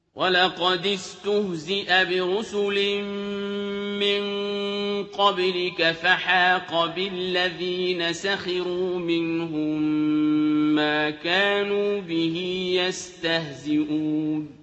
وَلَقَدِ اسْتُهْزِئَ بِرُسُلٍ مِّن قَبْلِكَ فَحَاقَ بِالَّذِينَ سَخِرُوا مِنْهُم مَّا كَانُوا بِهِ يَسْتَهْزِئُونَ